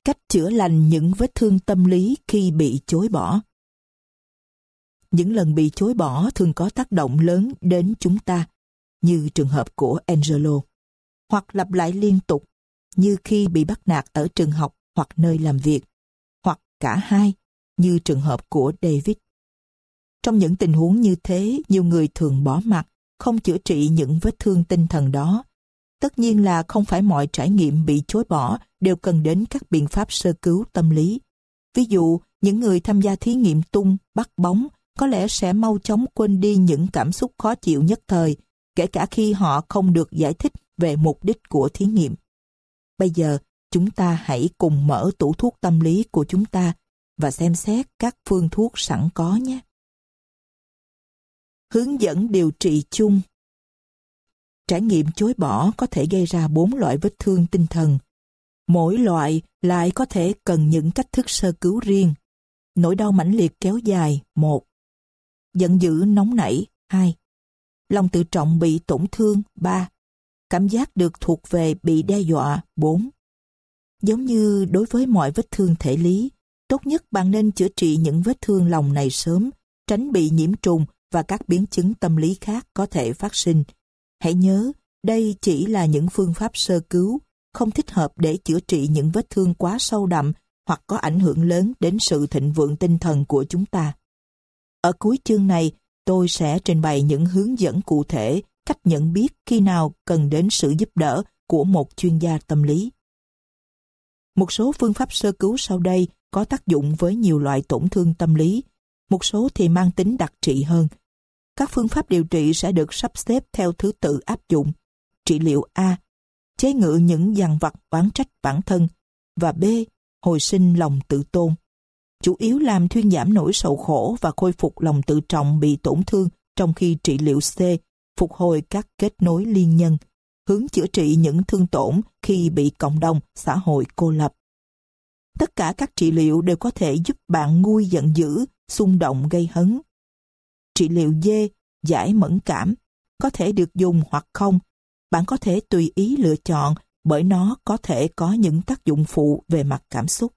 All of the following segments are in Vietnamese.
Cách chữa lành những vết thương tâm lý khi bị chối bỏ. Những lần bị chối bỏ thường có tác động lớn đến chúng ta, như trường hợp của Angelo, hoặc lặp lại liên tục, như khi bị bắt nạt ở trường học hoặc nơi làm việc, hoặc cả hai, như trường hợp của David. Trong những tình huống như thế, nhiều người thường bỏ mặc, không chữa trị những vết thương tinh thần đó. Tất nhiên là không phải mọi trải nghiệm bị chối bỏ đều cần đến các biện pháp sơ cứu tâm lý. Ví dụ, những người tham gia thí nghiệm tung, bắt bóng có lẽ sẽ mau chóng quên đi những cảm xúc khó chịu nhất thời, kể cả khi họ không được giải thích về mục đích của thí nghiệm. Bây giờ, chúng ta hãy cùng mở tủ thuốc tâm lý của chúng ta và xem xét các phương thuốc sẵn có nhé. Hướng dẫn điều trị chung. Trải nghiệm chối bỏ có thể gây ra 4 loại vết thương tinh thần. Mỗi loại lại có thể cần những cách thức sơ cứu riêng. Nỗi đau mãnh liệt kéo dài 1. Giận dữ nóng nảy 2. Lòng tự trọng bị tổn thương 3. Cảm giác được thuộc về bị đe dọa 4. Giống như đối với mọi vết thương thể lý, tốt nhất bạn nên chữa trị những vết thương lòng này sớm, tránh bị nhiễm trùng và các biến chứng tâm lý khác có thể phát sinh. Hãy nhớ, đây chỉ là những phương pháp sơ cứu, không thích hợp để chữa trị những vết thương quá sâu đậm hoặc có ảnh hưởng lớn đến sự thịnh vượng tinh thần của chúng ta. Ở cuối chương này, tôi sẽ trình bày những hướng dẫn cụ thể cách nhận biết khi nào cần đến sự giúp đỡ của một chuyên gia tâm lý. Một số phương pháp sơ cứu sau đây có tác dụng với nhiều loại tổn thương tâm lý, một số thì mang tính đặc trị hơn. Các phương pháp điều trị sẽ được sắp xếp theo thứ tự áp dụng. Trị liệu A. Chế ngự những dằn vặt oán trách bản thân. Và B. Hồi sinh lòng tự tôn. Chủ yếu làm thuyên giảm nỗi sầu khổ và khôi phục lòng tự trọng bị tổn thương, trong khi trị liệu C. Phục hồi các kết nối liên nhân, hướng chữa trị những thương tổn khi bị cộng đồng, xã hội cô lập. Tất cả các trị liệu đều có thể giúp bạn nguôi giận dữ, xung động gây hấn. Trị liệu D. Giải mẫn cảm, có thể được dùng hoặc không. Bạn có thể tùy ý lựa chọn bởi nó có thể có những tác dụng phụ về mặt cảm xúc.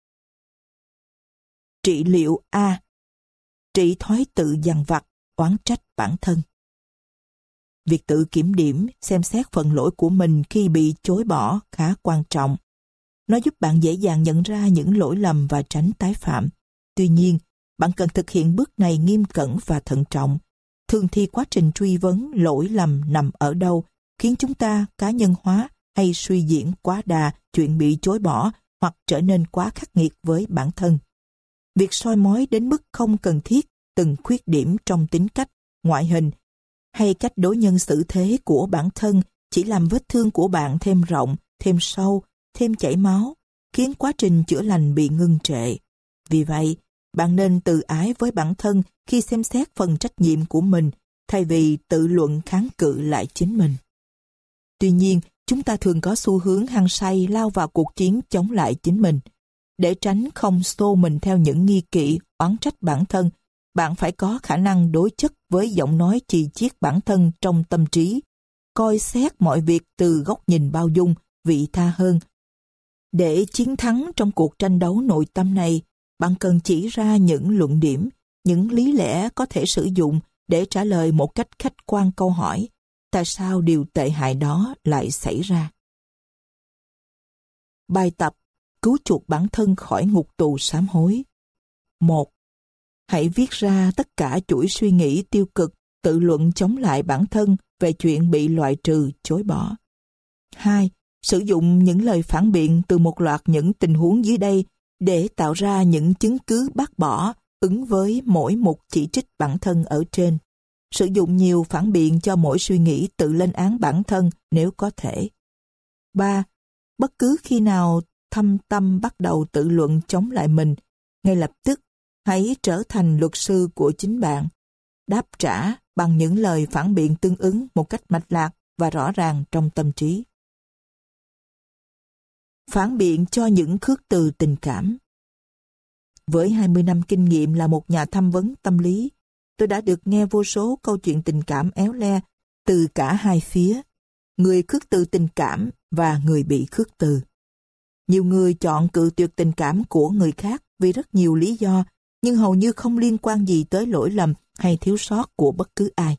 Trị liệu A. Trị thói tự dằn vặt, oán trách bản thân. Việc tự kiểm điểm, xem xét phần lỗi của mình khi bị chối bỏ khá quan trọng. Nó giúp bạn dễ dàng nhận ra những lỗi lầm và tránh tái phạm. Tuy nhiên, bạn cần thực hiện bước này nghiêm cẩn và thận trọng. Thường thì quá trình truy vấn lỗi lầm nằm ở đâu khiến chúng ta cá nhân hóa hay suy diễn quá đà chuyện bị chối bỏ hoặc trở nên quá khắc nghiệt với bản thân. Việc soi mói đến mức không cần thiết từng khuyết điểm trong tính cách, ngoại hình hay cách đối nhân xử thế của bản thân chỉ làm vết thương của bạn thêm rộng, thêm sâu, thêm chảy máu, khiến quá trình chữa lành bị ngưng trệ. Vì vậy, bạn nên tự ái với bản thân khi xem xét phần trách nhiệm của mình, thay vì tự luận kháng cự lại chính mình. Tuy nhiên, chúng ta thường có xu hướng hăng say lao vào cuộc chiến chống lại chính mình. Để tránh không xô mình theo những nghi kỵ, oán trách bản thân, bạn phải có khả năng đối chất với giọng nói chì chiết bản thân trong tâm trí, coi xét mọi việc từ góc nhìn bao dung, vị tha hơn. Để chiến thắng trong cuộc tranh đấu nội tâm này, bạn cần chỉ ra những luận điểm, những lý lẽ có thể sử dụng để trả lời một cách khách quan câu hỏi: tại sao điều tệ hại đó lại xảy ra? Bài tập cứu chuộc bản thân khỏi ngục tù sám hối. 1. Hãy viết ra tất cả chuỗi suy nghĩ tiêu cực, tự luận chống lại bản thân về chuyện bị loại trừ, chối bỏ. 2. Sử dụng những lời phản biện từ một loạt những tình huống dưới đây để tạo ra những chứng cứ bác bỏ ứng với mỗi mục chỉ trích bản thân ở trên. Sử dụng nhiều phản biện cho mỗi suy nghĩ tự lên án bản thân nếu có thể. 3. Bất cứ khi nào thâm tâm bắt đầu tự luận chống lại mình, ngay lập tức hãy trở thành luật sư của chính bạn. Đáp trả bằng những lời phản biện tương ứng một cách mạch lạc và rõ ràng trong tâm trí. Phản biện cho những khước từ tình cảm. Với 20 năm kinh nghiệm là một nhà tham vấn tâm lý, tôi đã được nghe vô số câu chuyện tình cảm éo le từ cả hai phía, người khước từ tình cảm và người bị khước từ. Nhiều người chọn cự tuyệt tình cảm của người khác vì rất nhiều lý do, nhưng hầu như không liên quan gì tới lỗi lầm hay thiếu sót của bất cứ ai.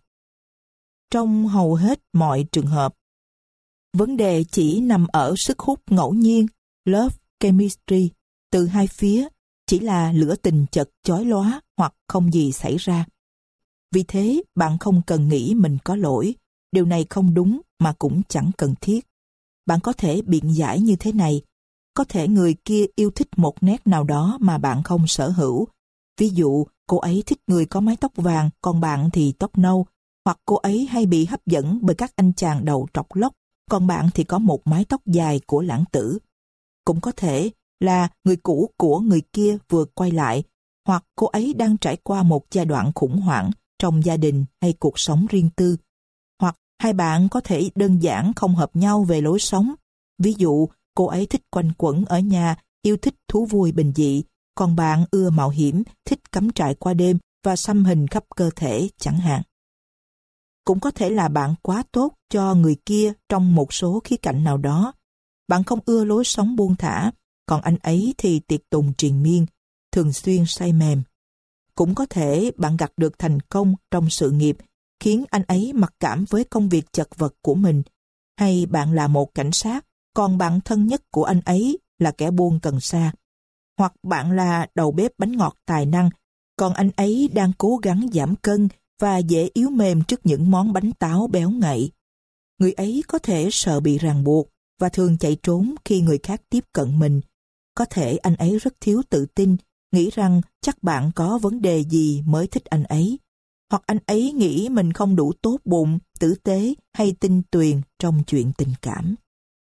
Trong hầu hết mọi trường hợp, vấn đề chỉ nằm ở sức hút ngẫu nhiên, love chemistry, từ hai phía, chỉ là lửa tình chật chói lóa hoặc không gì xảy ra. Vì thế, bạn không cần nghĩ mình có lỗi, điều này không đúng mà cũng chẳng cần thiết. Bạn có thể biện giải như thế này, có thể người kia yêu thích một nét nào đó mà bạn không sở hữu. Ví dụ, cô ấy thích người có mái tóc vàng, còn bạn thì tóc nâu, hoặc cô ấy hay bị hấp dẫn bởi các anh chàng đầu trọc lóc, còn bạn thì có một mái tóc dài của lãng tử. Cũng có thể là người cũ của người kia vừa quay lại, hoặc cô ấy đang trải qua một giai đoạn khủng hoảng trong gia đình hay cuộc sống riêng tư. Hoặc hai bạn có thể đơn giản không hợp nhau về lối sống. Ví dụ, cô ấy thích quanh quẩn ở nhà, yêu thích thú vui bình dị, còn bạn ưa mạo hiểm, thích cắm trại qua đêm và xăm hình khắp cơ thể chẳng hạn. Cũng có thể là bạn quá tốt cho người kia trong một số khía cạnh nào đó. Bạn không ưa lối sống buông thả, còn anh ấy thì tiệc tùng triền miên, thường xuyên say mềm. Cũng có thể bạn gặt được thành công trong sự nghiệp, khiến anh ấy mặc cảm với công việc chật vật của mình. Hay bạn là một cảnh sát, còn bạn thân nhất của anh ấy là kẻ buôn cần sa. Hoặc bạn là đầu bếp bánh ngọt tài năng, còn anh ấy đang cố gắng giảm cân và dễ yếu mềm trước những món bánh táo béo ngậy. Người ấy có thể sợ bị ràng buộc và thường chạy trốn khi người khác tiếp cận mình. Có thể anh ấy rất thiếu tự tin, nghĩ rằng chắc bạn có vấn đề gì mới thích anh ấy. Hoặc anh ấy nghĩ mình không đủ tốt bụng, tử tế hay tinh tuyền trong chuyện tình cảm.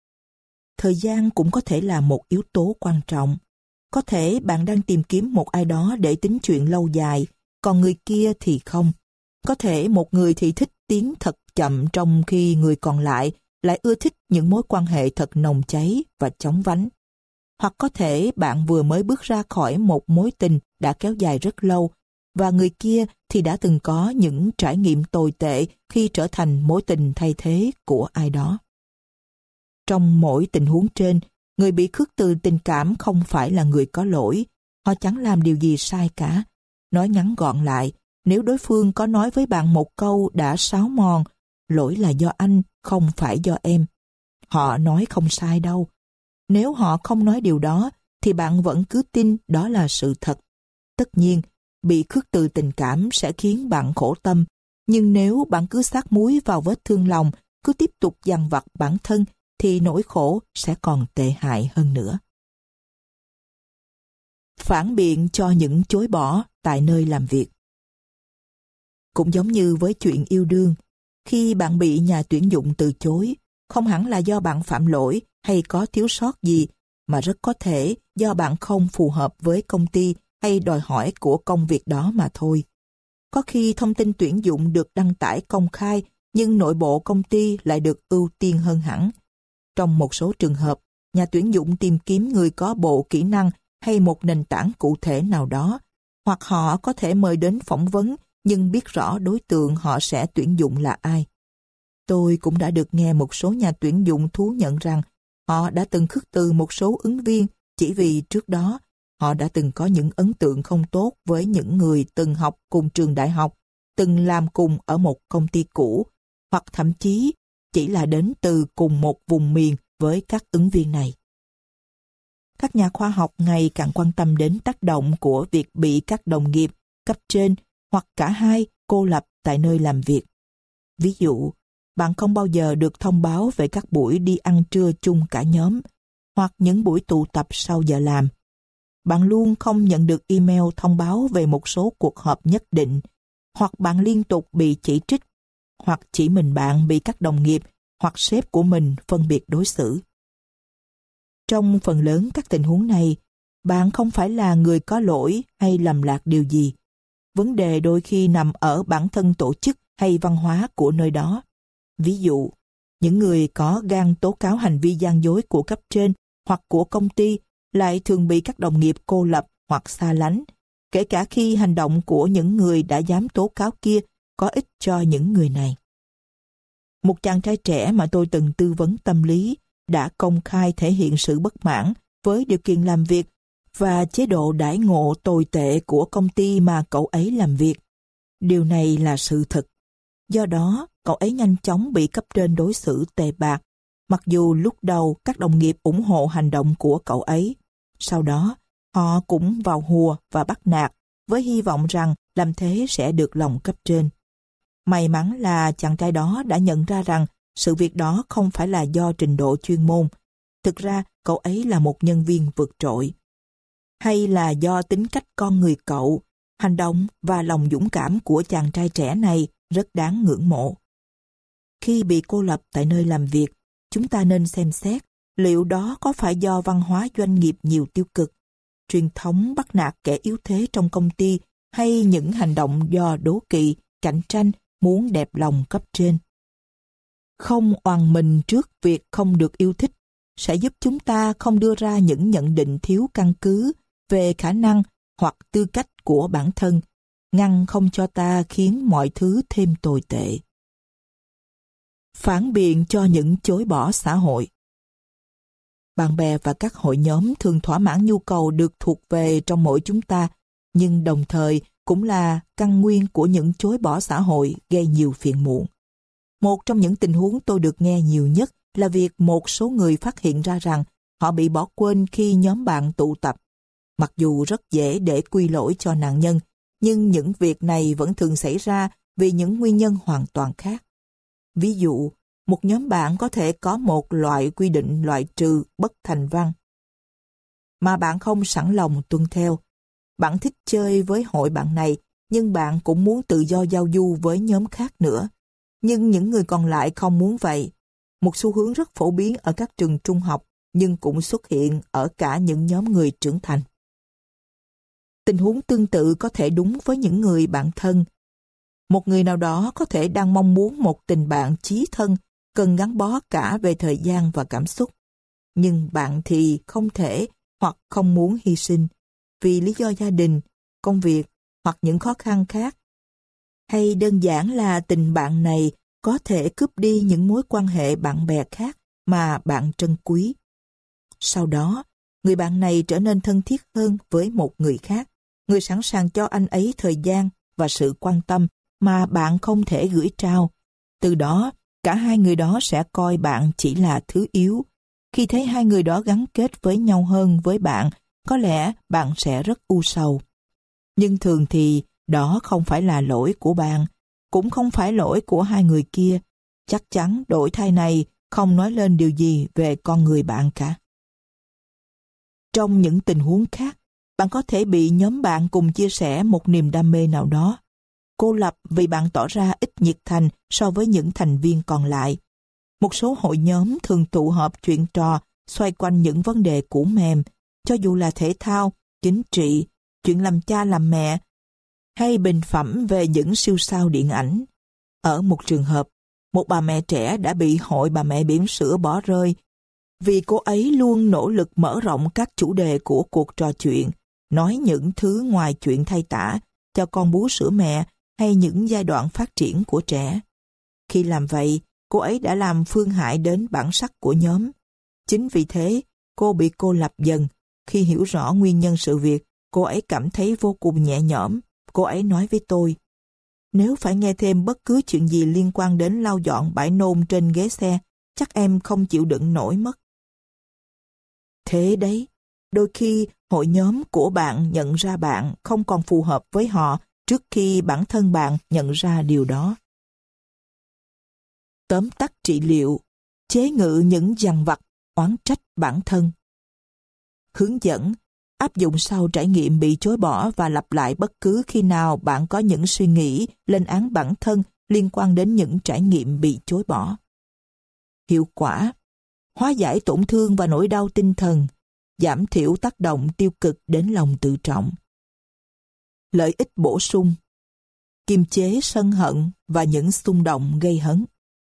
Thời gian cũng có thể là một yếu tố quan trọng. Có thể bạn đang tìm kiếm một ai đó để tính chuyện lâu dài, còn người kia thì không. Có thể một người thì thích tiến thật chậm trong khi người còn lại ưa thích những mối quan hệ thật nồng cháy và chóng vánh. Hoặc có thể bạn vừa mới bước ra khỏi một mối tình đã kéo dài rất lâu và người kia thì đã từng có những trải nghiệm tồi tệ khi trở thành mối tình thay thế của ai đó. Trong mỗi tình huống trên, người bị khước từ tình cảm không phải là người có lỗi, họ chẳng làm điều gì sai cả. Nói ngắn gọn lại, nếu đối phương có nói với bạn một câu đã sáo mòn, lỗi là do anh, không phải do em. Họ nói không sai đâu. Nếu họ không nói điều đó, thì bạn vẫn cứ tin đó là sự thật. Tất nhiên, bị khước từ tình cảm sẽ khiến bạn khổ tâm, nhưng nếu bạn cứ xát muối vào vết thương lòng, cứ tiếp tục dằn vặt bản thân, thì nỗi khổ sẽ còn tệ hại hơn nữa. Phản biện cho những chối bỏ tại nơi làm việc. Cũng giống như với chuyện yêu đương, khi bạn bị nhà tuyển dụng từ chối, không hẳn là do bạn phạm lỗi hay có thiếu sót gì, mà rất có thể do bạn không phù hợp với công ty hay đòi hỏi của công việc đó mà thôi. Có khi thông tin tuyển dụng được đăng tải công khai, nhưng nội bộ công ty lại được ưu tiên hơn hẳn. Trong một số trường hợp, nhà tuyển dụng tìm kiếm người có bộ kỹ năng hay một nền tảng cụ thể nào đó, hoặc họ có thể mời đến phỏng vấn nhưng biết rõ đối tượng họ sẽ tuyển dụng là ai. Tôi cũng đã được nghe một số nhà tuyển dụng thú nhận rằng họ đã từng khước từ một số ứng viên chỉ vì trước đó họ đã từng có những ấn tượng không tốt với những người từng học cùng trường đại học, từng làm cùng ở một công ty cũ, hoặc thậm chí chỉ là đến từ cùng một vùng miền với các ứng viên này. Các nhà khoa học ngày càng quan tâm đến tác động của việc bị các đồng nghiệp, cấp trên hoặc cả hai cô lập tại nơi làm việc. Ví dụ, bạn không bao giờ được thông báo về các buổi đi ăn trưa chung cả nhóm, hoặc những buổi tụ tập sau giờ làm. Bạn luôn không nhận được email thông báo về một số cuộc họp nhất định, hoặc bạn liên tục bị chỉ trích, hoặc chỉ mình bạn bị các đồng nghiệp hoặc sếp của mình phân biệt đối xử. Trong phần lớn các tình huống này, bạn không phải là người có lỗi hay lầm lạc điều gì. Vấn đề đôi khi nằm ở bản thân tổ chức hay văn hóa của nơi đó. Ví dụ, những người có gan tố cáo hành vi gian dối của cấp trên hoặc của công ty lại thường bị các đồng nghiệp cô lập hoặc xa lánh, kể cả khi hành động của những người đã dám tố cáo kia có ích cho những người này. Một chàng trai trẻ mà tôi từng tư vấn tâm lý đã công khai thể hiện sự bất mãn với điều kiện làm việc và chế độ đãi ngộ tồi tệ của công ty mà cậu ấy làm việc. Điều này là sự thật. Do đó, cậu ấy nhanh chóng bị cấp trên đối xử tệ bạc, mặc dù lúc đầu các đồng nghiệp ủng hộ hành động của cậu ấy. Sau đó, họ cũng vào hùa và bắt nạt với hy vọng rằng làm thế sẽ được lòng cấp trên. May mắn là chàng trai đó đã nhận ra rằng sự việc đó không phải là do trình độ chuyên môn. Thực ra, cậu ấy là một nhân viên vượt trội. Hay là do tính cách con người cậu, hành động và lòng dũng cảm của chàng trai trẻ này rất đáng ngưỡng mộ. Khi bị cô lập tại nơi làm việc, chúng ta nên xem xét liệu đó có phải do văn hóa doanh nghiệp nhiều tiêu cực, truyền thống bắt nạt kẻ yếu thế trong công ty, hay những hành động do đố kỵ, cạnh tranh, muốn đẹp lòng cấp trên. Không oằn mình trước việc không được yêu thích sẽ giúp chúng ta không đưa ra những nhận định thiếu căn cứ về khả năng hoặc tư cách của bản thân, ngăn không cho ta khiến mọi thứ thêm tồi tệ. Phản biện cho những chối bỏ xã hội. Bạn bè và các hội nhóm thường thỏa mãn nhu cầu được thuộc về trong mỗi chúng ta, nhưng đồng thời cũng là căn nguyên của những chối bỏ xã hội gây nhiều phiền muộn. Một trong những tình huống tôi được nghe nhiều nhất là việc một số người phát hiện ra rằng họ bị bỏ quên khi nhóm bạn tụ tập. Mặc dù rất dễ để quy lỗi cho nạn nhân, nhưng những việc này vẫn thường xảy ra vì những nguyên nhân hoàn toàn khác. Ví dụ, một nhóm bạn có thể có một loại quy định loại trừ bất thành văn mà bạn không sẵn lòng tuân theo. Bạn thích chơi với hội bạn này, nhưng bạn cũng muốn tự do giao du với nhóm khác nữa. Nhưng những người còn lại không muốn vậy. Một xu hướng rất phổ biến ở các trường trung học, nhưng cũng xuất hiện ở cả những nhóm người trưởng thành. Tình huống tương tự có thể đúng với những người bạn thân. Một người nào đó có thể đang mong muốn một tình bạn chí thân, cần gắn bó cả về thời gian và cảm xúc. Nhưng bạn thì không thể hoặc không muốn hy sinh vì lý do gia đình, công việc hoặc những khó khăn khác. Hay đơn giản là tình bạn này có thể cướp đi những mối quan hệ bạn bè khác mà bạn trân quý. Sau đó, người bạn này trở nên thân thiết hơn với một người khác, người sẵn sàng cho anh ấy thời gian và sự quan tâm mà bạn không thể gửi trao. Từ đó, cả hai người đó sẽ coi bạn chỉ là thứ yếu. Khi thấy hai người đó gắn kết với nhau hơn với bạn, có lẽ bạn sẽ rất u sầu. Nhưng thường thì đó không phải là lỗi của bạn, cũng không phải lỗi của hai người kia. Chắc chắn đổi thay này không nói lên điều gì về con người bạn cả. Trong những tình huống khác, bạn có thể bị nhóm bạn cùng chia sẻ một niềm đam mê nào đó. Cô lập vì bạn tỏ ra ít nhiệt thành so với những thành viên còn lại. Một số hội nhóm thường tụ họp chuyện trò xoay quanh những vấn đề cũ mềm, cho dù là thể thao, chính trị, chuyện làm cha làm mẹ, hay bình phẩm về những siêu sao điện ảnh. Ở một trường hợp, một bà mẹ trẻ đã bị hội bà mẹ bỉm sữa bỏ rơi vì cô ấy luôn nỗ lực mở rộng các chủ đề của cuộc trò chuyện, nói những thứ ngoài chuyện thay tã, cho con bú sữa mẹ hay những giai đoạn phát triển của trẻ. Khi làm vậy, cô ấy đã làm phương hại đến bản sắc của nhóm. Chính vì thế, cô bị cô lập dần. Khi hiểu rõ nguyên nhân sự việc, cô ấy cảm thấy vô cùng nhẹ nhõm. Cô ấy nói với tôi, nếu phải nghe thêm bất cứ chuyện gì liên quan đến lau dọn bãi nôn trên ghế xe, chắc em không chịu đựng nổi mất. Thế đấy, đôi khi hội nhóm của bạn nhận ra bạn không còn phù hợp với họ trước khi bản thân bạn nhận ra điều đó. Tóm tắt trị liệu, chế ngự những dằn vặt, oán trách bản thân. Hướng dẫn, áp dụng sau trải nghiệm bị chối bỏ và lặp lại bất cứ khi nào bạn có những suy nghĩ lên án bản thân liên quan đến những trải nghiệm bị chối bỏ. Hiệu quả, hóa giải tổn thương và nỗi đau tinh thần, giảm thiểu tác động tiêu cực đến lòng tự trọng. Lợi ích bổ sung, kiềm chế sân hận và những xung động gây hấn.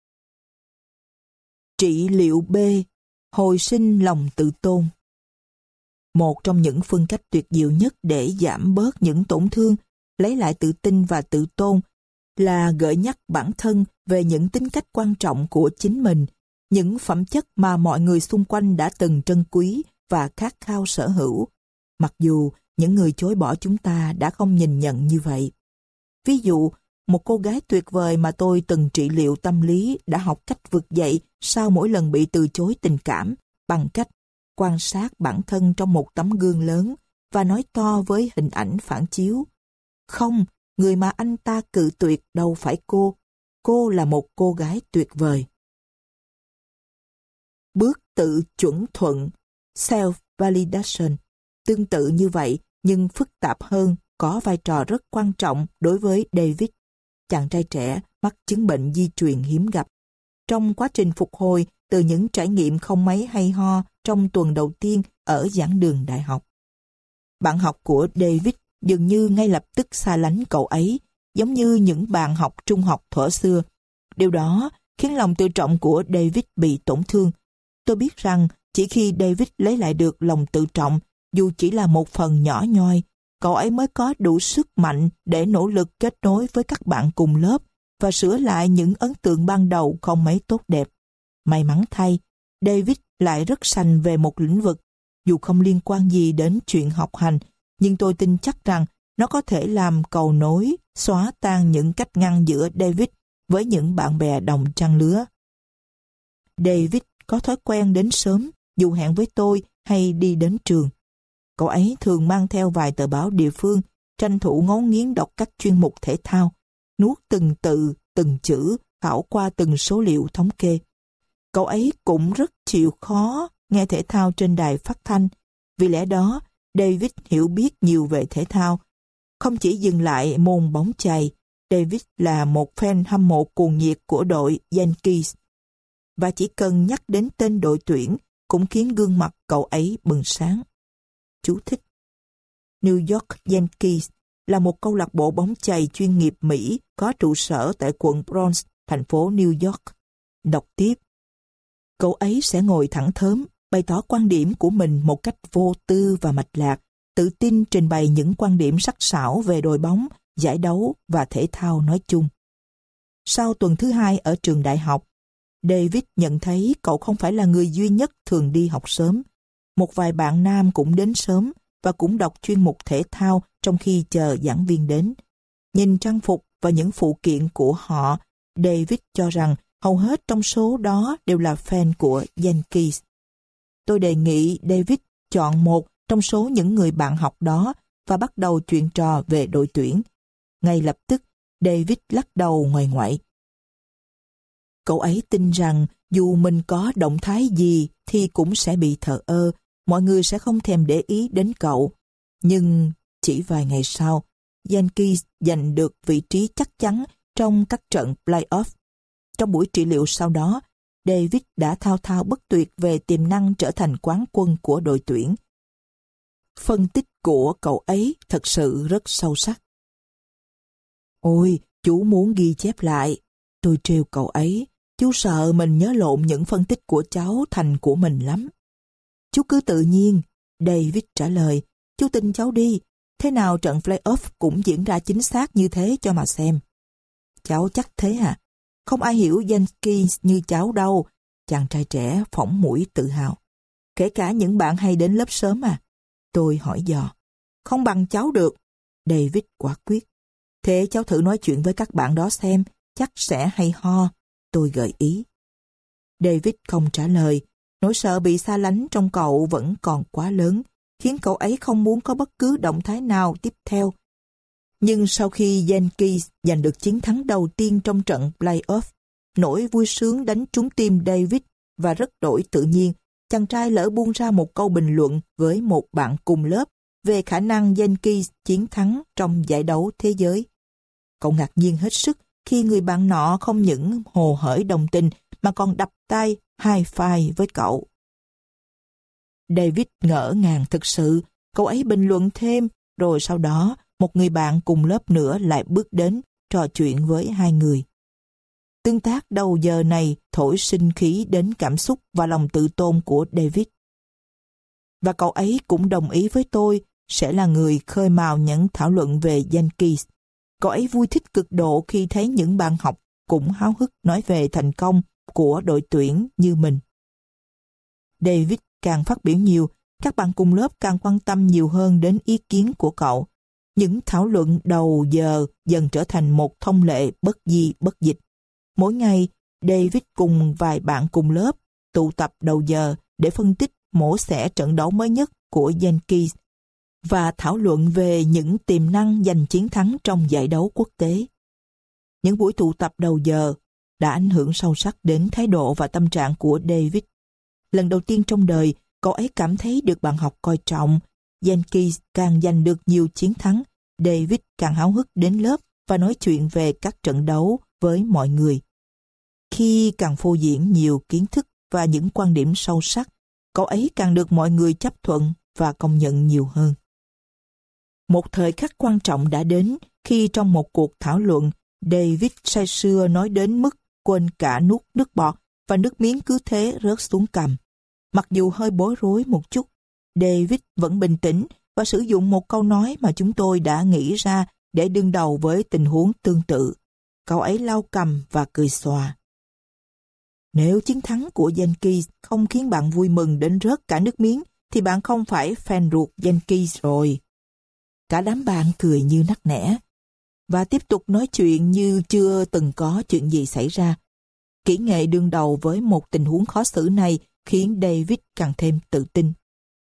Trị liệu B, hồi sinh lòng tự tôn. Một trong những phương cách tuyệt diệu nhất để giảm bớt những tổn thương, lấy lại tự tin và tự tôn là gợi nhắc bản thân về những tính cách quan trọng của chính mình, những phẩm chất mà mọi người xung quanh đã từng trân quý và khát khao sở hữu, mặc dù những người chối bỏ chúng ta đã không nhìn nhận như vậy. Ví dụ, một cô gái tuyệt vời mà tôi từng trị liệu tâm lý đã học cách vực dậy sau mỗi lần bị từ chối tình cảm bằng cách quan sát bản thân trong một tấm gương lớn và nói to với hình ảnh phản chiếu. Không, người mà anh ta cự tuyệt đâu phải cô là một cô gái tuyệt vời. Bước tự chuẩn thuận, self-validation, tương tự như vậy nhưng phức tạp hơn, có vai trò rất quan trọng đối với David, chàng trai trẻ mắc chứng bệnh di truyền hiếm gặp. Trong quá trình phục hồi từ những trải nghiệm không mấy hay ho trong tuần đầu tiên ở giảng đường đại học. Bạn học của David dường như ngay lập tức xa lánh cậu ấy, giống như những bạn học trung học thuở xưa. Điều đó khiến lòng tự trọng của David bị tổn thương. Tôi biết rằng chỉ khi David lấy lại được lòng tự trọng, dù chỉ là một phần nhỏ nhoi, cậu ấy mới có đủ sức mạnh để nỗ lực kết nối với các bạn cùng lớp và sửa lại những ấn tượng ban đầu không mấy tốt đẹp. May mắn thay, David lại rất sành về một lĩnh vực, dù không liên quan gì đến chuyện học hành, nhưng tôi tin chắc rằng nó có thể làm cầu nối, xóa tan những cách ngăn giữa David với những bạn bè đồng trang lứa. David có thói quen đến sớm, dù hẹn với tôi hay đi đến trường. Cậu ấy thường mang theo vài tờ báo địa phương, tranh thủ ngấu nghiến đọc các chuyên mục thể thao, nuốt từng từ, từng chữ, khảo qua từng số liệu thống kê. Cậu ấy cũng rất chịu khó nghe thể thao trên đài phát thanh. Vì lẽ đó, David hiểu biết nhiều về thể thao. Không chỉ dừng lại môn bóng chày, David là một fan hâm mộ cuồng nhiệt của đội Yankees. Và chỉ cần nhắc đến tên đội tuyển cũng khiến gương mặt cậu ấy bừng sáng. Chú thích: New York Yankees là một câu lạc bộ bóng chày chuyên nghiệp Mỹ có trụ sở tại quận Bronx, thành phố New York. Đọc tiếp. Cậu ấy sẽ ngồi thẳng thớm, bày tỏ quan điểm của mình một cách vô tư và mạch lạc, tự tin trình bày những quan điểm sắc sảo về đội bóng, giải đấu và thể thao nói chung. Sau tuần thứ 2 ở trường đại học, David nhận thấy cậu không phải là người duy nhất thường đi học sớm. Một vài bạn nam cũng đến sớm và cũng đọc chuyên mục thể thao trong khi chờ giảng viên đến. Nhìn trang phục và những phụ kiện của họ, David cho rằng hầu hết trong số đó đều là fan của Yankees. Tôi đề nghị David chọn một trong số những người bạn học đó và bắt đầu chuyện trò về đội tuyển. Ngay lập tức, David lắc đầu ngoại ngoại. Cậu ấy tin rằng dù mình có động thái gì thì cũng sẽ bị thờ ơ, mọi người sẽ không thèm để ý đến cậu. Nhưng chỉ vài ngày sau, Yankees giành được vị trí chắc chắn trong các trận playoff. Trong buổi trị liệu sau đó, David đã thao thao bất tuyệt về tiềm năng trở thành quán quân của đội tuyển. Phân tích của cậu ấy thật sự rất sâu sắc. Ôi, chú muốn ghi chép lại. Tôi trêu cậu ấy. Chú sợ mình nhớ lộn những phân tích của cháu thành của mình lắm. Chú cứ tự nhiên, David trả lời. Chú tin cháu đi. Thế nào trận playoff cũng diễn ra chính xác như thế cho mà xem. Cháu chắc thế à? Không ai hiểu Yankees như cháu đâu. Chàng trai trẻ phỏng mũi tự hào. Kể cả những bạn hay đến lớp sớm à? Tôi hỏi dò. Không bằng cháu được. David quả quyết. Thế cháu thử nói chuyện với các bạn đó xem, chắc sẽ hay ho. Tôi gợi ý. David không trả lời. Nỗi sợ bị xa lánh trong cậu vẫn còn quá lớn, khiến cậu ấy không muốn có bất cứ động thái nào tiếp theo. Nhưng sau khi Yankees giành được chiến thắng đầu tiên trong trận playoff, nỗi vui sướng đánh trúng tim David và rất đổi tự nhiên, chàng trai lỡ buông ra một câu bình luận với một bạn cùng lớp về khả năng Yankees chiến thắng trong giải đấu thế giới. Cậu ngạc nhiên hết sức khi người bạn nọ không những hồ hởi đồng tình mà còn đập tay high five với cậu. David ngỡ ngàng thực sự, cậu ấy bình luận thêm, rồi sau đó một người bạn cùng lớp nữa lại bước đến trò chuyện với hai người. Tương tác đầu giờ này thổi sinh khí đến cảm xúc và lòng tự tôn của David. Và cậu ấy cũng đồng ý với tôi sẽ là người khơi mào những thảo luận về Yankees. Cậu ấy vui thích cực độ khi thấy những bạn học cũng háo hức nói về thành công của đội tuyển như mình. David càng phát biểu nhiều, các bạn cùng lớp càng quan tâm nhiều hơn đến ý kiến của cậu. Những thảo luận đầu giờ dần trở thành một thông lệ bất di bất dịch. Mỗi ngày, David cùng vài bạn cùng lớp tụ tập đầu giờ để phân tích mổ xẻ trận đấu mới nhất của Yankees và thảo luận về những tiềm năng giành chiến thắng trong giải đấu quốc tế. Những buổi tụ tập đầu giờ đã ảnh hưởng sâu sắc đến thái độ và tâm trạng của David. Lần đầu tiên trong đời, cậu ấy cảm thấy được bạn học coi trọng. Yankees càng giành được nhiều chiến thắng, David càng háo hức đến lớp và nói chuyện về các trận đấu với mọi người. Khi càng phô diễn nhiều kiến thức và những quan điểm sâu sắc, cậu ấy càng được mọi người chấp thuận và công nhận nhiều hơn. Một thời khắc quan trọng đã đến khi trong một cuộc thảo luận, David say sưa nói đến mức quên cả nuốt nước bọt và nước miếng cứ thế rớt xuống cằm. Mặc dù hơi bối rối một chút, David vẫn bình tĩnh và sử dụng một câu nói mà chúng tôi đã nghĩ ra để đương đầu với tình huống tương tự. Cậu ấy lau cằm và cười xòa. Nếu chiến thắng của Yankees không khiến bạn vui mừng đến rớt cả nước miếng, thì bạn không phải fan ruột Yankees rồi. Cả đám bạn cười như nắc nẻ và tiếp tục nói chuyện như chưa từng có chuyện gì xảy ra. Kỹ nghệ đương đầu với một tình huống khó xử này khiến David càng thêm tự tin.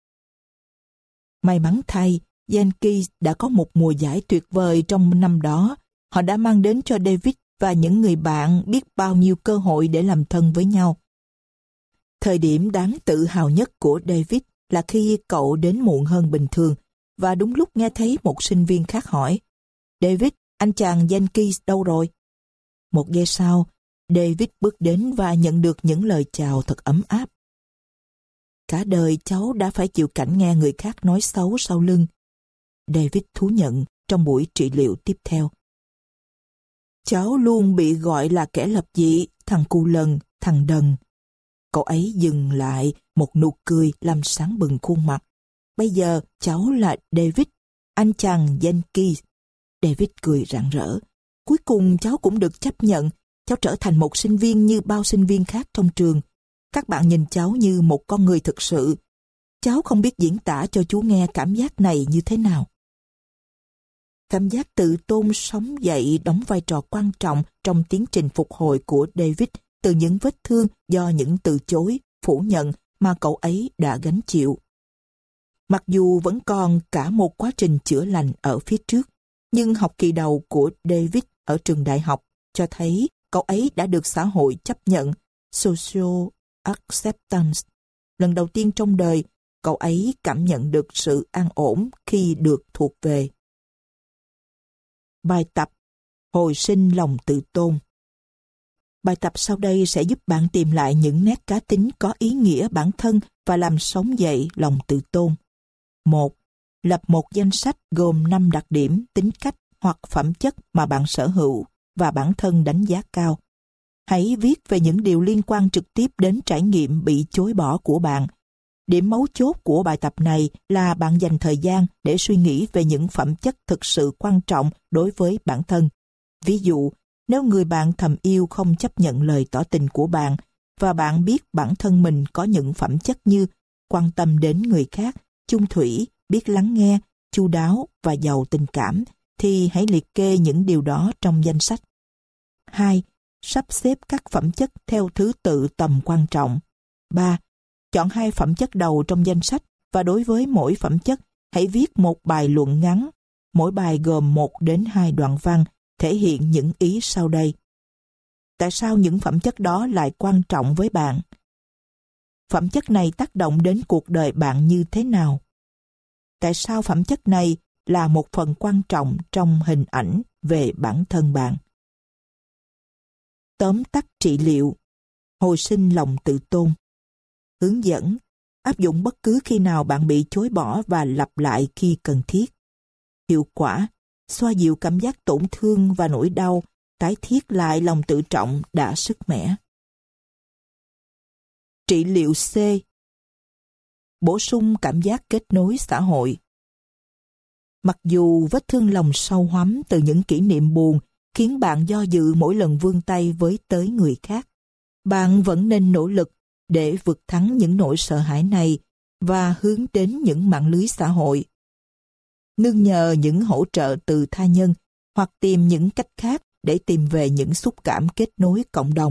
May mắn thay, Yankees đã có một mùa giải tuyệt vời trong năm đó. Họ đã mang đến cho David và những người bạn biết bao nhiêu cơ hội để làm thân với nhau. Thời điểm đáng tự hào nhất của David là khi cậu đến muộn hơn bình thường và đúng lúc nghe thấy một sinh viên khác hỏi: "David, anh chàng Yankees đâu rồi?" Một giây sau, David bước đến và nhận được những lời chào thật ấm áp. Cả đời cháu đã phải chịu cảnh nghe người khác nói xấu sau lưng, David thú nhận trong buổi trị liệu tiếp theo. Cháu luôn bị gọi là kẻ lập dị, thằng cù lần, thằng đần. Cậu ấy dừng lại, một nụ cười làm sáng bừng khuôn mặt. Bây giờ cháu là David, anh chàng Yankees. David cười rạng rỡ. Cuối cùng cháu cũng được chấp nhận. Cháu trở thành một sinh viên như bao sinh viên khác trong trường. Các bạn nhìn cháu như một con người thực sự. Cháu không biết diễn tả cho chú nghe cảm giác này như thế nào. Cảm giác tự tôn sống dậy đóng vai trò quan trọng trong tiến trình phục hồi của David từ những vết thương do những từ chối, phủ nhận mà cậu ấy đã gánh chịu. Mặc dù vẫn còn cả một quá trình chữa lành ở phía trước, nhưng học kỳ đầu của David ở trường đại học cho thấy cậu ấy đã được xã hội chấp nhận, social acceptance. Lần đầu tiên trong đời, cậu ấy cảm nhận được sự an ổn khi được thuộc về. Bài tập hồi sinh lòng tự tôn. Bài tập sau đây sẽ giúp bạn tìm lại những nét cá tính có ý nghĩa bản thân và làm sống dậy lòng tự tôn. 1. Lập một danh sách gồm 5 đặc điểm, tính cách hoặc phẩm chất mà bạn sở hữu và bản thân đánh giá cao. Hãy viết về những điều liên quan trực tiếp đến trải nghiệm bị chối bỏ của bạn. Điểm mấu chốt của bài tập này là bạn dành thời gian để suy nghĩ về những phẩm chất thực sự quan trọng đối với bản thân. Ví dụ, nếu người bạn thầm yêu không chấp nhận lời tỏ tình của bạn và bạn biết bản thân mình có những phẩm chất như quan tâm đến người khác, chung thủy, biết lắng nghe, chu đáo và giàu tình cảm, thì hãy liệt kê những điều đó trong danh sách. 2. Sắp xếp các phẩm chất theo thứ tự tầm quan trọng. 3. Chọn 2 phẩm chất đầu trong danh sách và đối với mỗi phẩm chất, hãy viết một bài luận ngắn. Mỗi bài gồm 1 đến 2 đoạn văn, thể hiện những ý sau đây. Tại sao những phẩm chất đó lại quan trọng với bạn? Phẩm chất này tác động đến cuộc đời bạn như thế nào? Tại sao phẩm chất này là một phần quan trọng trong hình ảnh về bản thân bạn? Tóm tắt trị liệu, hồi sinh lòng tự tôn. Hướng dẫn, áp dụng bất cứ khi nào bạn bị chối bỏ và lặp lại khi cần thiết. Hiệu quả, xoa dịu cảm giác tổn thương và nỗi đau, tái thiết lại lòng tự trọng đã sức mẻ. Trị liệu C. Bổ sung cảm giác kết nối xã hội. Mặc dù vết thương lòng sâu hoắm từ những kỷ niệm buồn khiến bạn do dự mỗi lần vươn tay với tới người khác, bạn vẫn nên nỗ lực để vượt thắng những nỗi sợ hãi này và hướng đến những mạng lưới xã hội. Nương nhờ những hỗ trợ từ tha nhân hoặc tìm những cách khác để tìm về những xúc cảm kết nối cộng đồng.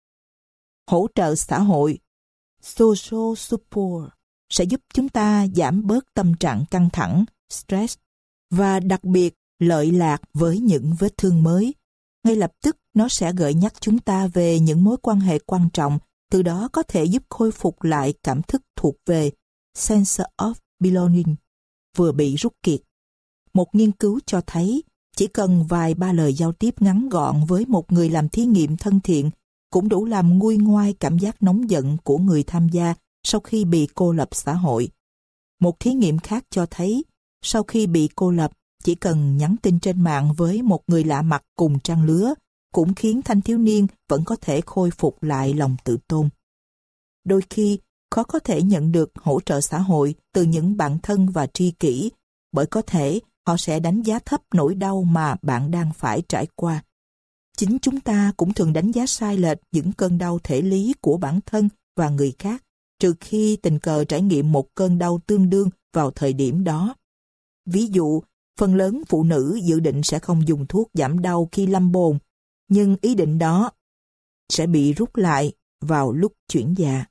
Hỗ trợ xã hội, social support, sẽ giúp chúng ta giảm bớt tâm trạng căng thẳng, stress, và đặc biệt lợi lạc với những vết thương mới. Ngay lập tức nó sẽ gợi nhắc chúng ta về những mối quan hệ quan trọng, từ đó có thể giúp khôi phục lại cảm thức thuộc về, sense of belonging, vừa bị rút kiệt. Một nghiên cứu cho thấy chỉ cần vài ba lời giao tiếp ngắn gọn với một người làm thí nghiệm thân thiện cũng đủ làm nguôi ngoai cảm giác nóng giận của người tham gia sau khi bị cô lập xã hội. Một thí nghiệm khác cho thấy sau khi bị cô lập, chỉ cần nhắn tin trên mạng với một người lạ mặt cùng trang lứa cũng khiến thanh thiếu niên vẫn có thể khôi phục lại lòng tự tôn. Đôi khi, khó có thể nhận được hỗ trợ xã hội từ những bạn thân và tri kỷ, bởi có thể họ sẽ đánh giá thấp nỗi đau mà bạn đang phải trải qua. Chính chúng ta cũng thường đánh giá sai lệch những cơn đau thể lý của bản thân và người khác, trừ khi tình cờ trải nghiệm một cơn đau tương đương vào thời điểm đó. Ví dụ, phần lớn phụ nữ dự định sẽ không dùng thuốc giảm đau khi lâm bồn, nhưng ý định đó sẽ bị rút lại vào lúc chuyển dạ.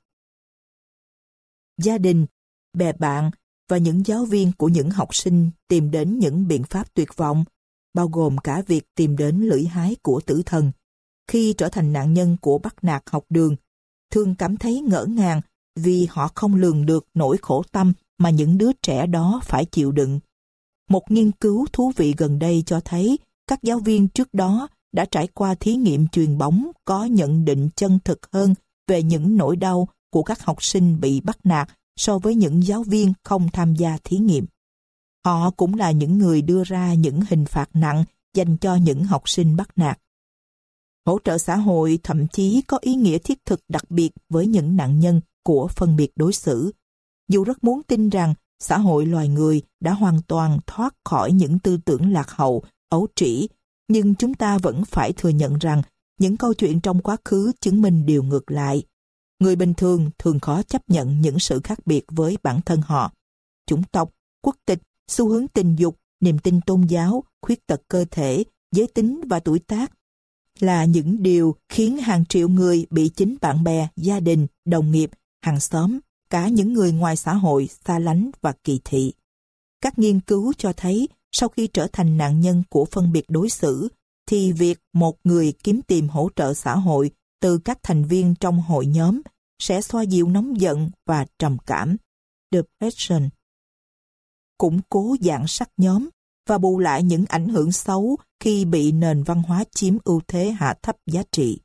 Gia đình, bè bạn và những giáo viên của những học sinh tìm đến những biện pháp tuyệt vọng, bao gồm cả việc tìm đến lưỡi hái của tử thần, khi trở thành nạn nhân của bắt nạt học đường, thường cảm thấy ngỡ ngàng vì họ không lường được nỗi khổ tâm mà những đứa trẻ đó phải chịu đựng. Một nghiên cứu thú vị gần đây cho thấy các giáo viên trước đó đã trải qua thí nghiệm chuyền bóng có nhận định chân thực hơn về những nỗi đau của các học sinh bị bắt nạt so với những giáo viên không tham gia thí nghiệm. Họ cũng là những người đưa ra những hình phạt nặng dành cho những học sinh bắt nạt. Hỗ trợ xã hội thậm chí có ý nghĩa thiết thực đặc biệt với những nạn nhân của phân biệt đối xử. Dù rất muốn tin rằng xã hội loài người đã hoàn toàn thoát khỏi những tư tưởng lạc hậu, ấu trĩ, nhưng chúng ta vẫn phải thừa nhận rằng những câu chuyện trong quá khứ chứng minh điều ngược lại. Người bình thường thường khó chấp nhận những sự khác biệt với bản thân họ. Chủng tộc, quốc tịch, xu hướng tình dục, niềm tin tôn giáo, khuyết tật cơ thể, giới tính và tuổi tác là những điều khiến hàng triệu người bị chính bạn bè, gia đình, đồng nghiệp, hàng xóm, cả những người ngoài xã hội xa lánh và kỳ thị. Các nghiên cứu cho thấy sau khi trở thành nạn nhân của phân biệt đối xử, thì việc một người kiếm tìm hỗ trợ xã hội từ các thành viên trong hội nhóm sẽ xoa dịu nóng giận và trầm cảm, depression, củng cố dạng sắc nhóm và bù lại những ảnh hưởng xấu khi bị nền văn hóa chiếm ưu thế hạ thấp giá trị.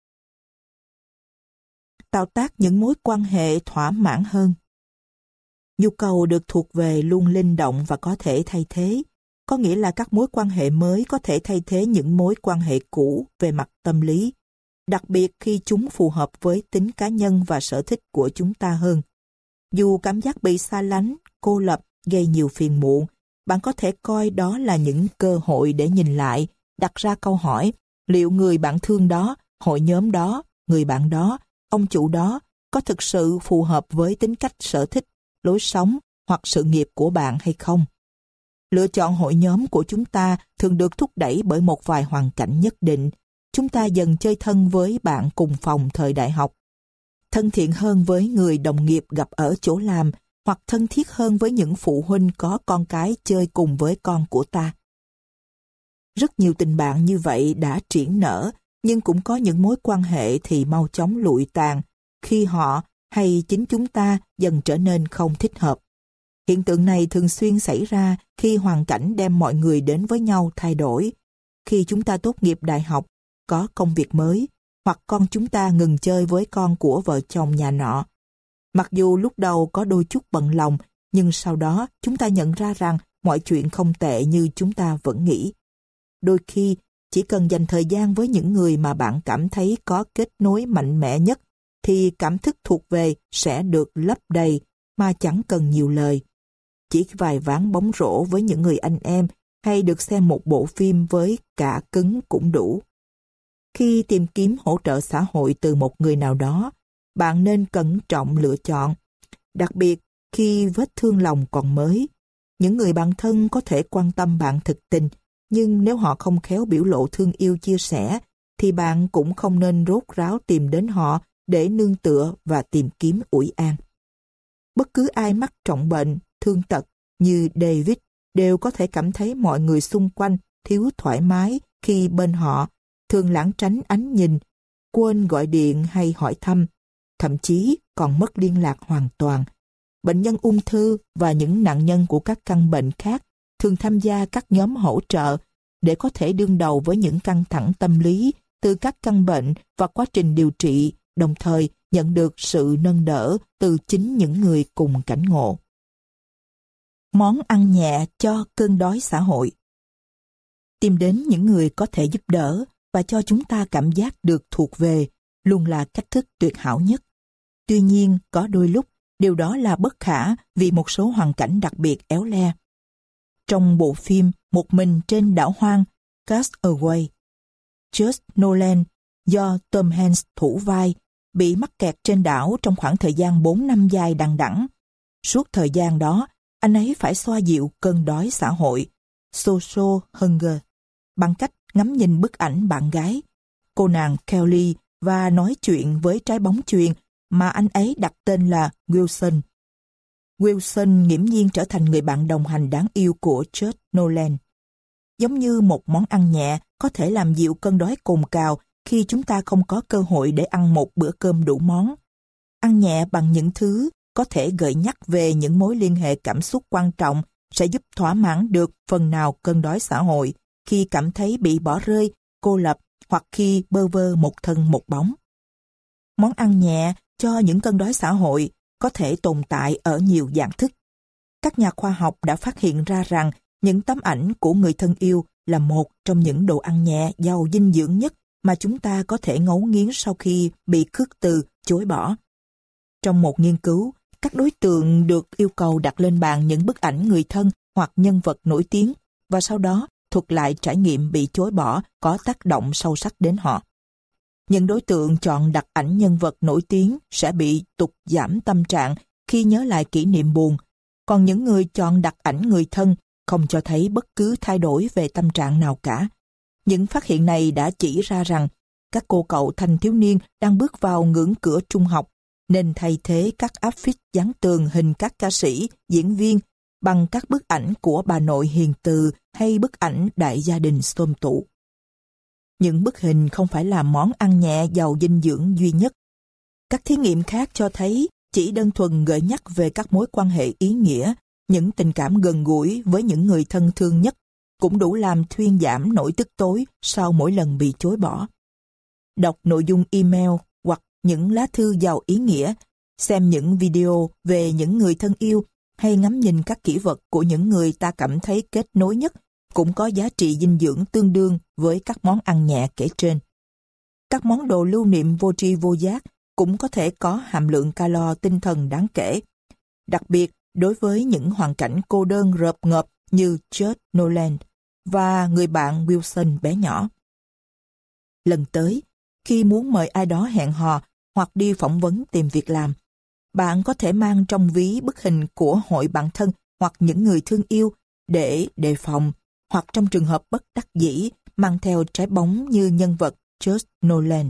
Tạo tác những mối quan hệ thỏa mãn hơn. Nhu cầu được thuộc về luôn linh động và có thể thay thế, có nghĩa là các mối quan hệ mới có thể thay thế những mối quan hệ cũ về mặt tâm lý, đặc biệt khi chúng phù hợp với tính cá nhân và sở thích của chúng ta hơn. Dù cảm giác bị xa lánh, cô lập gây nhiều phiền muộn, bạn có thể coi đó là những cơ hội để nhìn lại, đặt ra câu hỏi, liệu người bạn thương đó, hội nhóm đó, người bạn đó, ông chủ đó có thực sự phù hợp với tính cách, sở thích, lối sống hoặc sự nghiệp của bạn hay không? Lựa chọn hội nhóm của chúng ta thường được thúc đẩy bởi một vài hoàn cảnh nhất định. Chúng ta dần chơi thân với bạn cùng phòng thời đại học, thân thiện hơn với người đồng nghiệp gặp ở chỗ làm, hoặc thân thiết hơn với những phụ huynh có con cái chơi cùng với con của ta. Rất nhiều tình bạn như vậy đã triển nở, nhưng cũng có những mối quan hệ thì mau chóng lụi tàn khi họ hay chính chúng ta dần trở nên không thích hợp. Hiện tượng này thường xuyên xảy ra khi hoàn cảnh đem mọi người đến với nhau thay đổi. Khi chúng ta tốt nghiệp đại học, có công việc mới, hoặc con chúng ta ngừng chơi với con của vợ chồng nhà nọ. Mặc dù lúc đầu có đôi chút bận lòng, nhưng sau đó chúng ta nhận ra rằng mọi chuyện không tệ như chúng ta vẫn nghĩ. Đôi khi, chỉ cần dành thời gian với những người mà bạn cảm thấy có kết nối mạnh mẽ nhất, thì cảm thức thuộc về sẽ được lấp đầy mà chẳng cần nhiều lời. Chỉ vài ván bóng rổ với những người anh em hay được xem một bộ phim với cả cứng cũng đủ. Khi tìm kiếm hỗ trợ xã hội từ một người nào đó, bạn nên cẩn trọng lựa chọn. Đặc biệt khi vết thương lòng còn mới. Những người bạn thân có thể quan tâm bạn thực tình, nhưng nếu họ không khéo biểu lộ thương yêu chia sẻ, thì bạn cũng không nên rốt ráo tìm đến họ để nương tựa và tìm kiếm ủi an. Bất cứ ai mắc trọng bệnh, thương tật như David đều có thể cảm thấy mọi người xung quanh thiếu thoải mái khi bên họ, thường lảng tránh ánh nhìn, quên gọi điện hay hỏi thăm, thậm chí còn mất liên lạc hoàn toàn. Bệnh nhân ung thư và những nạn nhân của các căn bệnh khác thường tham gia các nhóm hỗ trợ để có thể đương đầu với những căng thẳng tâm lý từ các căn bệnh và quá trình điều trị, đồng thời nhận được sự nâng đỡ từ chính những người cùng cảnh ngộ. Món ăn nhẹ cho cơn đói xã hội. Tìm đến những người có thể giúp đỡ và cho chúng ta cảm giác được thuộc về luôn là cách thức tuyệt hảo nhất. Tuy nhiên, có đôi lúc, điều đó là bất khả vì một số hoàn cảnh đặc biệt éo le. Trong bộ phim Một mình trên đảo hoang, Cast Away, Josh Nolan do Tom Hanks thủ vai bị mắc kẹt trên đảo trong khoảng thời gian 4 năm dài đằng đẵng. Suốt thời gian đó, anh ấy phải xoa dịu cơn đói xã hội, social hunger, bằng cách ngắm nhìn bức ảnh bạn gái, cô nàng Kelly, và nói chuyện với trái bóng chuyền mà anh ấy đặt tên là Wilson. Wilson nghiễm nhiên trở thành người bạn đồng hành đáng yêu của Josh Nolan. Giống như một món ăn nhẹ có thể làm dịu cơn đói cồn cào khi chúng ta không có cơ hội để ăn một bữa cơm đủ món. Ăn nhẹ bằng những thứ có thể gợi nhắc về những mối liên hệ cảm xúc quan trọng sẽ giúp thỏa mãn được phần nào cơn đói xã hội khi cảm thấy bị bỏ rơi, cô lập hoặc khi bơ vơ một thân một bóng. Món ăn nhẹ cho những cơn đói xã hội có thể tồn tại ở nhiều dạng thức. Các nhà khoa học đã phát hiện ra rằng những tấm ảnh của người thân yêu là một trong những đồ ăn nhẹ giàu dinh dưỡng nhất mà chúng ta có thể ngấu nghiến sau khi bị khước từ, chối bỏ. Trong một nghiên cứu, các đối tượng được yêu cầu đặt lên bàn những bức ảnh người thân hoặc nhân vật nổi tiếng và sau đó thuật lại trải nghiệm bị chối bỏ có tác động sâu sắc đến họ. Những đối tượng chọn đặt ảnh nhân vật nổi tiếng sẽ bị tụt giảm tâm trạng khi nhớ lại kỷ niệm buồn, còn những người chọn đặt ảnh người thân không cho thấy bất cứ thay đổi về tâm trạng nào cả. Những phát hiện này đã chỉ ra rằng các cô cậu thanh thiếu niên đang bước vào ngưỡng cửa trung học nên thay thế các áp phích dán tường hình các ca sĩ, diễn viên bằng các bức ảnh của bà nội hiền từ hay bức ảnh đại gia đình xôm tụ. Những bức hình không phải là món ăn nhẹ giàu dinh dưỡng duy nhất. Các thí nghiệm khác cho thấy chỉ đơn thuần gợi nhắc về các mối quan hệ ý nghĩa, những tình cảm gần gũi với những người thân thương nhất cũng đủ làm thuyên giảm nỗi tức tối sau mỗi lần bị chối bỏ. Đọc nội dung email hoặc những lá thư giàu ý nghĩa, xem những video về những người thân yêu hay ngắm nhìn các kỷ vật của những người ta cảm thấy kết nối nhất cũng có giá trị dinh dưỡng tương đương với các món ăn nhẹ kể trên. Các món đồ lưu niệm vô tri vô giác cũng có thể có hàm lượng calo tinh thần đáng kể, đặc biệt đối với những hoàn cảnh cô đơn rợp ngợp như Josh Nolan và người bạn Wilson bé nhỏ. Lần tới, khi muốn mời ai đó hẹn hò hoặc đi phỏng vấn tìm việc làm, bạn có thể mang trong ví bức hình của hội bạn thân hoặc những người thương yêu để đề phòng, hoặc trong trường hợp bất đắc dĩ mang theo trái bóng như nhân vật Josh Nolan.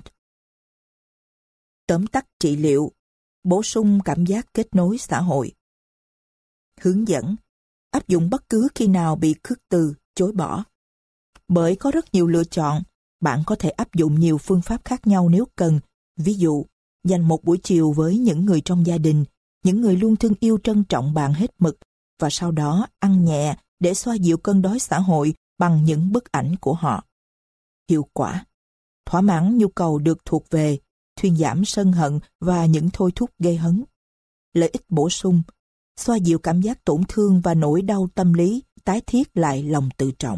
Tóm tắt trị liệu, bổ sung cảm giác kết nối xã hội. Hướng dẫn, áp dụng bất cứ khi nào bị khước từ, chối bỏ. Bởi có rất nhiều lựa chọn, bạn có thể áp dụng nhiều phương pháp khác nhau nếu cần. Ví dụ, dành một buổi chiều với những người trong gia đình, những người luôn thương yêu trân trọng bạn hết mực, và sau đó ăn nhẹ để xoa dịu cơn đói xã hội bằng những bức ảnh của họ. Hiệu quả, thỏa mãn nhu cầu được thuộc về, thuyên giảm sân hận và những thôi thúc gây hấn. Lợi ích bổ sung, xoa dịu cảm giác tổn thương và nỗi đau tâm lý, tái thiết lại lòng tự trọng.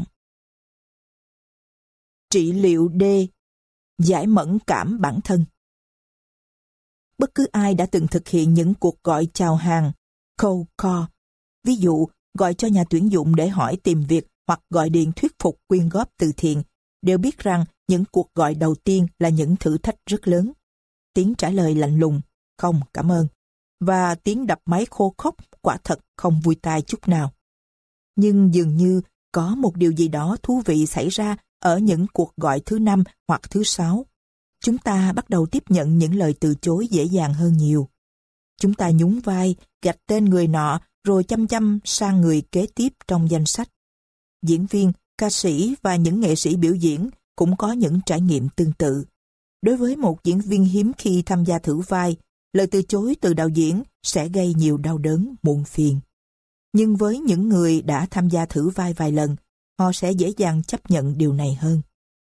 Trị liệu D. Giải mẫn cảm bản thân. Bất cứ ai đã từng thực hiện những cuộc gọi chào hàng, cold call, ví dụ gọi cho nhà tuyển dụng để hỏi tìm việc hoặc gọi điện thuyết phục quyên góp từ thiện, đều biết rằng những cuộc gọi đầu tiên là những thử thách rất lớn. Tiếng trả lời lạnh lùng, không cảm ơn. và tiếng đập máy khô khốc quả thật không vui tai chút nào. Nhưng dường như có một điều gì đó thú vị xảy ra ở những cuộc gọi thứ 5 hoặc thứ 6. Chúng ta bắt đầu tiếp nhận những lời từ chối dễ dàng hơn nhiều. Chúng ta nhún vai, gạch tên người nọ rồi chăm chăm sang người kế tiếp trong danh sách. Diễn viên, ca sĩ và những nghệ sĩ biểu diễn cũng có những trải nghiệm tương tự. Đối với một diễn viên hiếm khi tham gia thử vai, lời từ chối từ đạo diễn sẽ gây nhiều đau đớn, muộn phiền. Nhưng với những người đã tham gia thử vai vài lần, họ sẽ dễ dàng chấp nhận điều này hơn.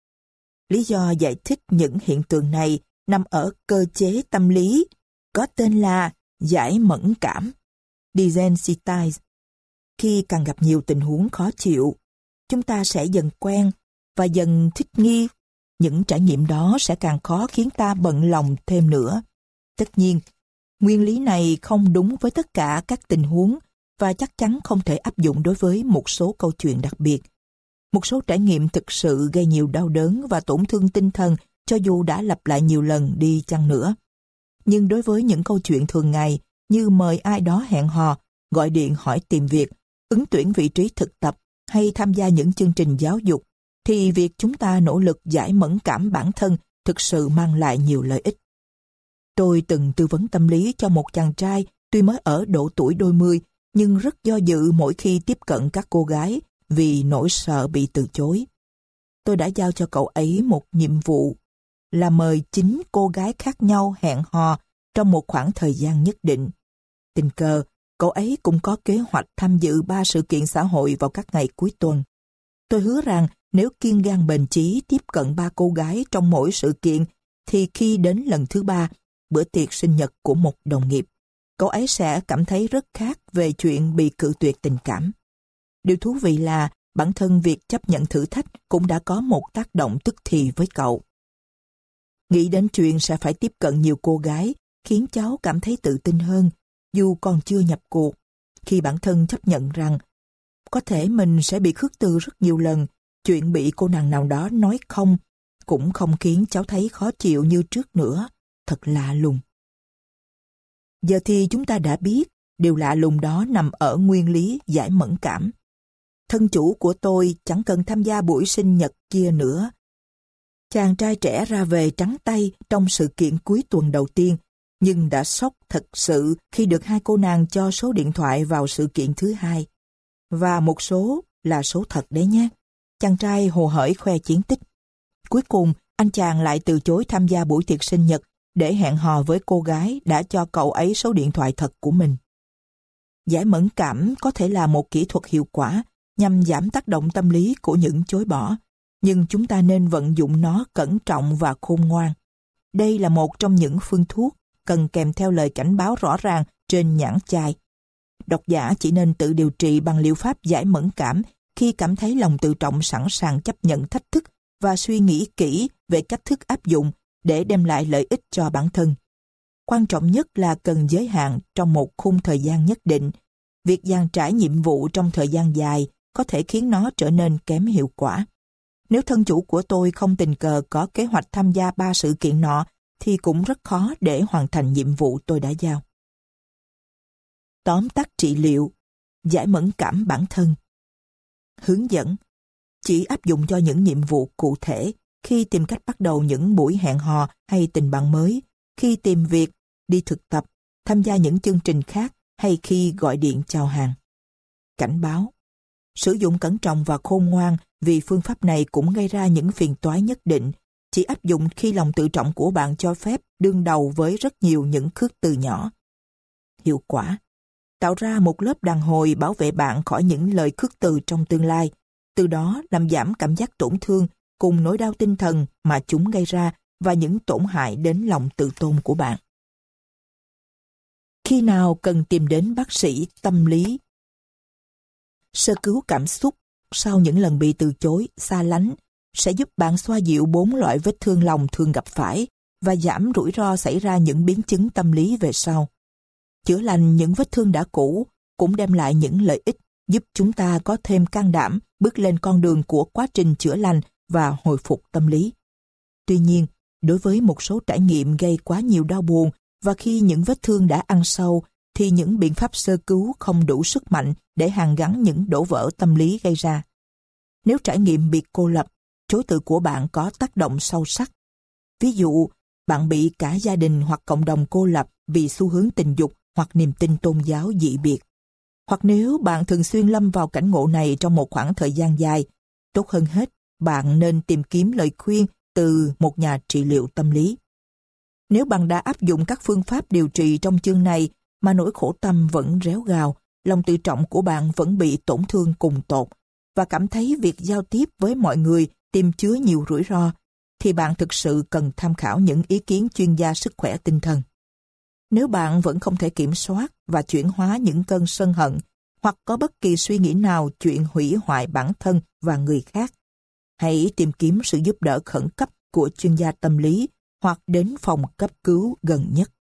Lý do giải thích những hiện tượng này nằm ở cơ chế tâm lý có tên là giải mẫn cảm, desensitize. Khi càng gặp nhiều tình huống khó chịu, chúng ta sẽ dần quen và dần thích nghi. Những trải nghiệm đó sẽ càng khó khiến ta bận lòng thêm nữa. Tất nhiên, nguyên lý này không đúng với tất cả các tình huống và chắc chắn không thể áp dụng đối với một số câu chuyện đặc biệt. Một số trải nghiệm thực sự gây nhiều đau đớn và tổn thương tinh thần cho dù đã lặp lại nhiều lần đi chăng nữa. Nhưng đối với những câu chuyện thường ngày như mời ai đó hẹn hò, gọi điện hỏi tìm việc, ứng tuyển vị trí thực tập hay tham gia những chương trình giáo dục, thì việc chúng ta nỗ lực giải mẫn cảm bản thân thực sự mang lại nhiều lợi ích. Tôi từng tư vấn tâm lý cho một chàng trai tuy mới ở độ tuổi đôi mươi nhưng rất do dự mỗi khi tiếp cận các cô gái vì nỗi sợ bị từ chối. Tôi đã giao cho cậu ấy một nhiệm vụ là mời 9 cô gái khác nhau hẹn hò trong một khoảng thời gian nhất định. Tình cờ, cậu ấy cũng có kế hoạch tham dự 3 sự kiện xã hội vào các ngày cuối tuần. Tôi hứa rằng nếu kiên gan bền chí tiếp cận 3 cô gái trong mỗi sự kiện, thì khi đến lần thứ 3, bữa tiệc sinh nhật của một đồng nghiệp, cậu ấy sẽ cảm thấy rất khác về chuyện bị cự tuyệt tình cảm. Điều thú vị là bản thân việc chấp nhận thử thách cũng đã có một tác động tức thì với cậu. Nghĩ đến chuyện sẽ phải tiếp cận nhiều cô gái khiến cháu cảm thấy tự tin hơn, dù còn chưa nhập cuộc, khi bản thân chấp nhận rằng có thể mình sẽ bị khước từ rất nhiều lần, chuyện bị cô nàng nào đó nói không cũng không khiến cháu thấy khó chịu như trước nữa. Thật lạ lùng. Giờ thì chúng ta đã biết điều lạ lùng đó nằm ở nguyên lý giải mẫn cảm. Thân chủ của tôi chẳng cần tham gia buổi sinh nhật kia nữa. Chàng trai trẻ ra về trắng tay trong sự kiện cuối tuần đầu tiên, nhưng đã sốc thật sự khi được 2 cô nàng cho số điện thoại vào sự kiện thứ 2. Và một số là số thật đấy nhé. Chàng trai hồ hởi khoe chiến tích. Cuối cùng, anh chàng lại từ chối tham gia buổi tiệc sinh nhật để hẹn hò với cô gái đã cho cậu ấy số điện thoại thật của mình. Giải mẫn cảm có thể là một kỹ thuật hiệu quả nhằm giảm tác động tâm lý của những chối bỏ, nhưng chúng ta nên vận dụng nó cẩn trọng và khôn ngoan. Đây là một trong những phương thuốc cần kèm theo lời cảnh báo rõ ràng trên nhãn chai. Độc giả chỉ nên tự điều trị bằng liệu pháp giải mẫn cảm khi cảm thấy lòng tự trọng sẵn sàng chấp nhận thách thức và suy nghĩ kỹ về cách thức áp dụng để đem lại lợi ích cho bản thân. Quan trọng nhất là cần giới hạn trong một khung thời gian nhất định. Việc dàn trải nhiệm vụ trong thời gian dài có thể khiến nó trở nên kém hiệu quả. Nếu thân chủ của tôi không tình cờ có kế hoạch tham gia 3 sự kiện nọ, thì cũng rất khó để hoàn thành nhiệm vụ tôi đã giao. Tóm tắt trị liệu, giải mẫn cảm bản thân. Hướng dẫn, chỉ áp dụng cho những nhiệm vụ cụ thể, khi tìm cách bắt đầu những buổi hẹn hò hay tình bạn mới, khi tìm việc, đi thực tập, tham gia những chương trình khác hay khi gọi điện chào hàng. Cảnh báo, sử dụng cẩn trọng và khôn ngoan vì phương pháp này cũng gây ra những phiền toái nhất định, chỉ áp dụng khi lòng tự trọng của bạn cho phép đương đầu với rất nhiều những khước từ nhỏ. Hiệu quả, tạo ra một lớp đàn hồi bảo vệ bạn khỏi những lời khước từ trong tương lai, từ đó làm giảm cảm giác tổn thương cùng nỗi đau tinh thần mà chúng gây ra và những tổn hại đến lòng tự tôn của bạn. Khi nào cần tìm đến bác sĩ tâm lý? Sơ cứu cảm xúc sau những lần bị từ chối, xa lánh sẽ giúp bạn xoa dịu 4 loại vết thương lòng thường gặp phải và giảm rủi ro xảy ra những biến chứng tâm lý về sau. Chữa lành những vết thương đã cũ cũng đem lại những lợi ích giúp chúng ta có thêm can đảm bước lên con đường của quá trình chữa lành và hồi phục tâm lý. Tuy nhiên, đối với một số trải nghiệm gây quá nhiều đau buồn Và khi những vết thương đã ăn sâu, thì những biện pháp sơ cứu không đủ sức mạnh để hàn gắn những đổ vỡ tâm lý gây ra. Nếu trải nghiệm bị cô lập, chối từ của bạn có tác động sâu sắc. Ví dụ, bạn bị cả gia đình hoặc cộng đồng cô lập vì xu hướng tình dục hoặc niềm tin tôn giáo dị biệt. Hoặc nếu bạn thường xuyên lâm vào cảnh ngộ này trong một khoảng thời gian dài, tốt hơn hết, bạn nên tìm kiếm lời khuyên từ một nhà trị liệu tâm lý. Nếu bạn đã áp dụng các phương pháp điều trị trong chương này mà nỗi khổ tâm vẫn réo gào, lòng tự trọng của bạn vẫn bị tổn thương cùng tột, và cảm thấy việc giao tiếp với mọi người tiêm chứa nhiều rủi ro, thì bạn thực sự cần tham khảo những ý kiến chuyên gia sức khỏe tinh thần. Nếu bạn vẫn không thể kiểm soát và chuyển hóa những cơn sân hận, hoặc có bất kỳ suy nghĩ nào chuyện hủy hoại bản thân và người khác, hãy tìm kiếm sự giúp đỡ khẩn cấp của chuyên gia tâm lý hoặc đến phòng cấp cứu gần nhất.